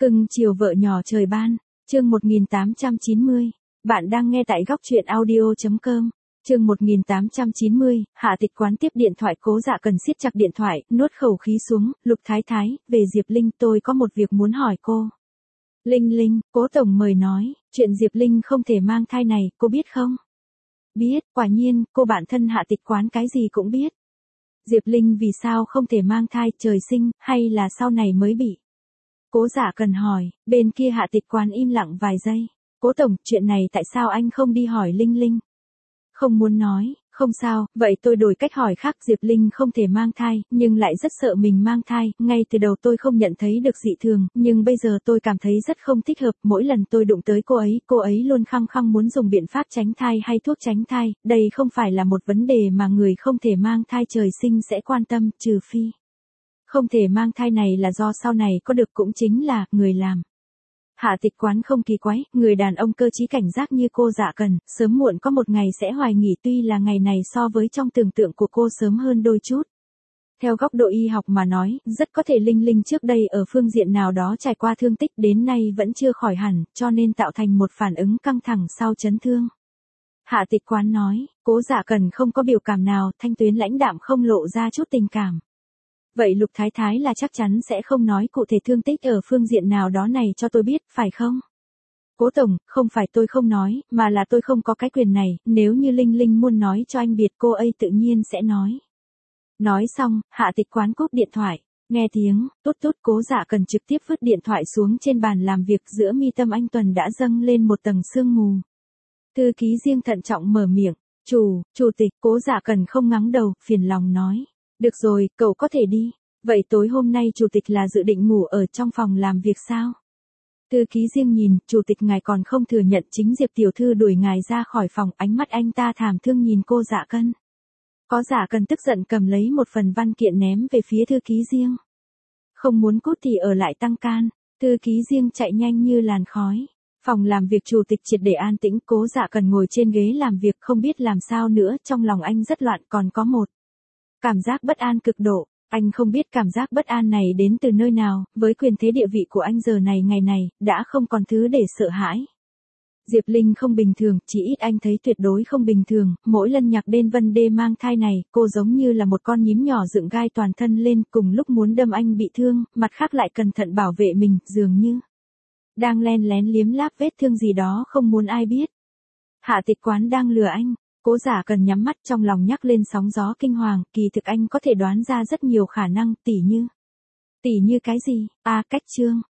Cưng chiều vợ nhỏ trời ban, chương 1890. Bạn đang nghe tại góc truyện audio.com. Chương 1890, Hạ Tịch Quán tiếp điện thoại. Cố Dạ Cần siết chặt điện thoại, nuốt khẩu khí xuống. Lục Thái Thái, về Diệp Linh, tôi có một việc muốn hỏi cô. Linh, Cố tổng mời nói, chuyện Diệp Linh không thể mang thai này, cô biết không? Biết, quả nhiên, cô bạn thân Hạ Tịch Quán cái gì cũng biết. Diệp Linh vì sao không thể mang thai, trời sinh, hay là sau này mới bị? Cố Dạ Cần hỏi, bên kia Hạ Tịch Quán im lặng vài giây. Cố tổng, chuyện này tại sao anh không đi hỏi Linh? Không muốn nói, không sao, vậy tôi đổi cách hỏi khác. Diệp Linh không thể mang thai, nhưng lại rất sợ mình mang thai, ngay từ đầu tôi không nhận thấy được dị thường, nhưng bây giờ tôi cảm thấy rất không thích hợp. Mỗi lần tôi đụng tới cô ấy luôn khăng khăng muốn dùng biện pháp tránh thai hay thuốc tránh thai, đây không phải là một vấn đề mà người không thể mang thai trời sinh sẽ quan tâm, trừ phi. Không thể mang thai này là do sau này có được, cũng chính là người làm. Hạ Tịch Quán không kỳ quái, người đàn ông cơ trí cảnh giác như cô Dạ Cần, sớm muộn có một ngày sẽ hoài nghỉ, tuy là ngày này so với trong tưởng tượng của cô sớm hơn đôi chút. Theo góc độ y học mà nói, rất có thể Linh trước đây ở phương diện nào đó trải qua thương tích đến nay vẫn chưa khỏi hẳn, cho nên tạo thành một phản ứng căng thẳng sau chấn thương. Hạ Tịch Quán nói, Cố Dạ Cần không có biểu cảm nào, thanh tuyến lãnh đạm không lộ ra chút tình cảm. Vậy Lục Thái Thái là chắc chắn sẽ không nói cụ thể thương tích ở phương diện nào đó này cho tôi biết, phải không? Cố tổng, không phải tôi không nói, mà là tôi không có cái quyền này, nếu như Linh muốn nói cho anh biết cô ấy tự nhiên sẽ nói. Nói xong, Hạ Tịch Quán cúp điện thoại, nghe tiếng, tút, Cố Dạ Cần trực tiếp vứt điện thoại xuống trên bàn làm việc. Giữa mi tâm anh Tuần đã dâng lên một tầng sương mù. Thư ký riêng thận trọng mở miệng, chủ tịch. Cố Dạ Cần không ngắng đầu, phiền lòng nói. Được rồi, cậu có thể đi. Vậy tối hôm nay chủ tịch là dự định ngủ ở trong phòng làm việc sao? Thư ký riêng nhìn, chủ tịch ngài còn không thừa nhận chính Diệp tiểu thư đuổi ngài ra khỏi phòng, ánh mắt anh ta thảm thương nhìn cô Dạ Cần. Có Dạ Cần tức giận cầm lấy một phần văn kiện ném về phía thư ký riêng. Không muốn cút thì ở lại tăng can. Thư ký riêng chạy nhanh như làn khói. Phòng làm việc chủ tịch triệt để an tĩnh. Cố Dạ Cần ngồi trên ghế làm việc không biết làm sao nữa, trong lòng anh rất loạn, còn có một cảm giác bất an cực độ. Anh không biết cảm giác bất an này đến từ nơi nào, với quyền thế địa vị của anh giờ này ngày này, đã không còn thứ để sợ hãi. Diệp Linh không bình thường, chỉ ít anh thấy tuyệt đối không bình thường, mỗi lần nhắc đến vấn đề mang thai này, cô giống như là một con nhím nhỏ dựng gai toàn thân lên, cùng lúc muốn đâm anh bị thương, mặt khác lại cẩn thận bảo vệ mình, dường như đang len lén liếm láp vết thương gì đó không muốn ai biết. Hạ Tịch Quán đang lừa anh. Cố Dạ Cần nhắm mắt, trong lòng nhắc lên sóng gió kinh hoàng, kỳ thực anh có thể đoán ra rất nhiều khả năng, tỉ như cái gì? Cách chương